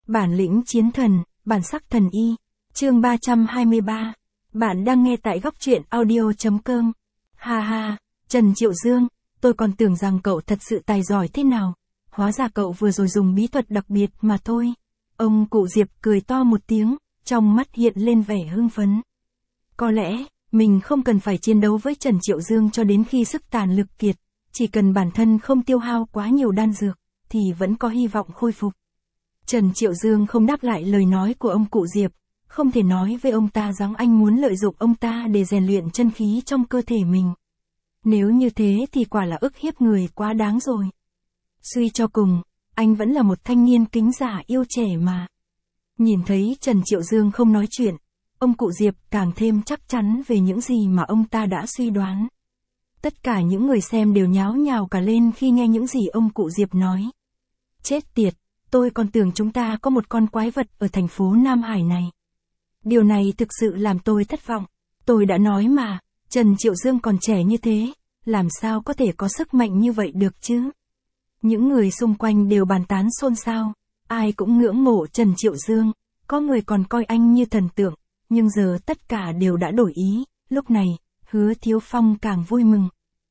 Bản lĩnh chiến thần, bản sắc thần y. Chương 323. Bạn đang nghe tại góc truyện audio.com. Ha ha, Trần Triệu Dương, tôi còn tưởng rằng cậu thật sự tài giỏi thế nào. Hóa ra cậu vừa rồi dùng bí thuật đặc biệt mà thôi. Ông cụ Diệp cười to một tiếng, trong mắt hiện lên vẻ hưng phấn. Có lẽ, mình không cần phải chiến đấu với Trần Triệu Dương cho đến khi sức tàn lực kiệt. Chỉ cần bản thân không tiêu hao quá nhiều đan dược, thì vẫn có hy vọng khôi phục. Trần Triệu Dương không đáp lại lời nói của ông cụ Diệp, không thể nói với ông ta rằng anh muốn lợi dụng ông ta để rèn luyện chân khí trong cơ thể mình. Nếu như thế thì quả là ức hiếp người quá đáng rồi. Suy cho cùng, anh vẫn là một thanh niên kính giả yêu trẻ mà. Nhìn thấy Trần Triệu Dương không nói chuyện, ông cụ Diệp càng thêm chắc chắn về những gì mà ông ta đã suy đoán. Tất cả những người xem đều nháo nhào cả lên khi nghe những gì ông cụ Diệp nói. Chết tiệt, tôi còn tưởng chúng ta có một con quái vật ở thành phố Nam Hải này. Điều này thực sự làm tôi thất vọng. Tôi đã nói mà, Trần Triệu Dương còn trẻ như thế, làm sao có thể có sức mạnh như vậy được chứ? Những người xung quanh đều bàn tán xôn xao, ai cũng ngưỡng mộ Trần Triệu Dương, có người còn coi anh như thần tượng, nhưng giờ tất cả đều đã đổi ý. Lúc này, Hứa Thiếu Phong càng vui mừng.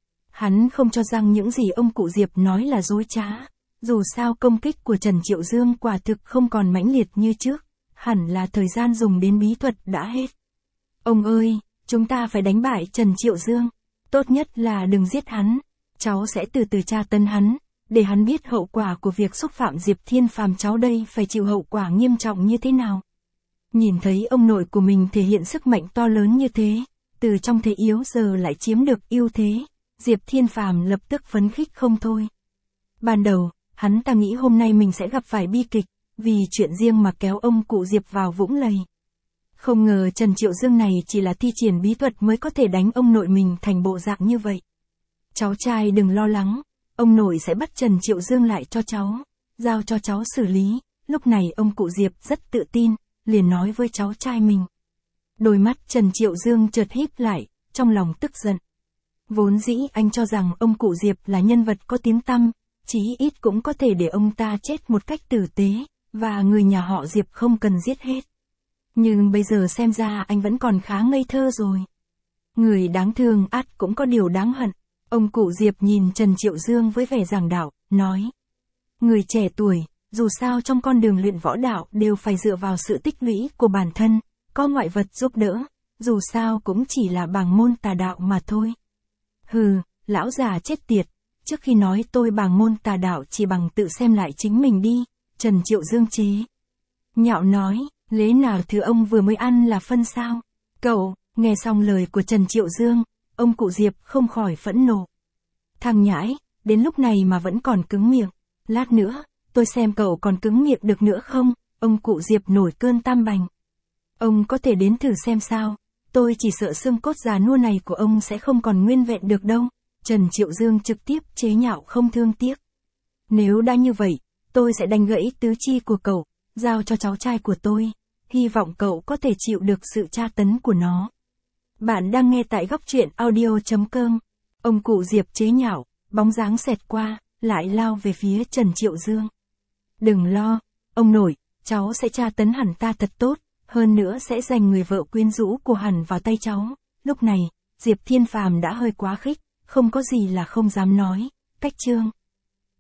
Hắn không cho rằng những gì ông cụ Diệp nói là dối trá. Dù sao công kích của Trần Triệu Dương quả thực không còn mãnh liệt như trước, hẳn là thời gian dùng đến bí thuật đã hết. Ông ơi, chúng ta phải đánh bại Trần Triệu Dương. Tốt nhất là đừng giết hắn. Cháu sẽ từ từ tra tấn hắn, để hắn biết hậu quả của việc xúc phạm Diệp Thiên Phàm, cháu đây phải chịu hậu quả nghiêm trọng như thế nào. Nhìn thấy ông nội của mình thể hiện sức mạnh to lớn như thế, từ trong thế yếu giờ lại chiếm được ưu thế, Diệp Thiên Phàm lập tức phấn khích không thôi. Ban đầu, hắn ta nghĩ hôm nay mình sẽ gặp phải bi kịch, vì chuyện riêng mà kéo ông cụ Diệp vào vũng lầy. Không ngờ Trần Triệu Dương này chỉ là thi triển bí thuật mới có thể đánh ông nội mình thành bộ dạng như vậy. Cháu trai đừng lo lắng, ông nội sẽ bắt Trần Triệu Dương lại cho cháu, giao cho cháu xử lý. Lúc này ông cụ Diệp rất tự tin, liền nói với cháu trai mình. Đôi mắt Trần Triệu Dương chợt híp lại, trong lòng tức giận. Vốn dĩ anh cho rằng ông cụ Diệp là nhân vật có tiếng tăm, chí ít cũng có thể để ông ta chết một cách tử tế, và người nhà họ Diệp không cần giết hết. Nhưng bây giờ xem ra anh vẫn còn khá ngây thơ rồi. Người đáng thương ắt cũng có điều đáng hận. Ông cụ Diệp nhìn Trần Triệu Dương với vẻ giảng đạo, nói. Người trẻ tuổi, dù sao trong con đường luyện võ đạo đều phải dựa vào sự tích lũy của bản thân, có ngoại vật giúp đỡ, dù sao cũng chỉ là bảng môn tà đạo mà thôi. Hừ, lão già chết tiệt, trước khi nói tôi bảng môn tà đạo chỉ bằng tự xem lại chính mình đi, Trần Triệu Dương chế nhạo nói, lẽ nào thứ ông vừa mới ăn là phân sao? Cậu, nghe xong lời của Trần Triệu Dương, ông cụ Diệp không khỏi phẫn nộ. Thằng nhãi, đến lúc này mà vẫn còn cứng miệng, lát nữa, tôi xem cậu còn cứng miệng được nữa không? Ông cụ Diệp nổi cơn tam bành. Ông có thể đến thử xem sao, tôi chỉ sợ xương cốt già nua này của ông sẽ không còn nguyên vẹn được đâu. Trần Triệu Dương trực tiếp chế nhạo không thương tiếc. Nếu đã như vậy, tôi sẽ đánh gãy tứ chi của cậu, giao cho cháu trai của tôi, hy vọng cậu có thể chịu được sự tra tấn của nó. Bạn đang nghe tại góc truyện audio.com. Ông cụ Diệp chế nhạo, bóng dáng xẹt qua, lại lao về phía Trần Triệu Dương. Đừng lo, ông nội, cháu sẽ tra tấn hẳn ta thật tốt, hơn nữa sẽ giành người vợ quyến rũ của hẳn vào tay cháu. Lúc này, Diệp Thiên Phàm đã hơi quá khích, không có gì là không dám nói. Cách chương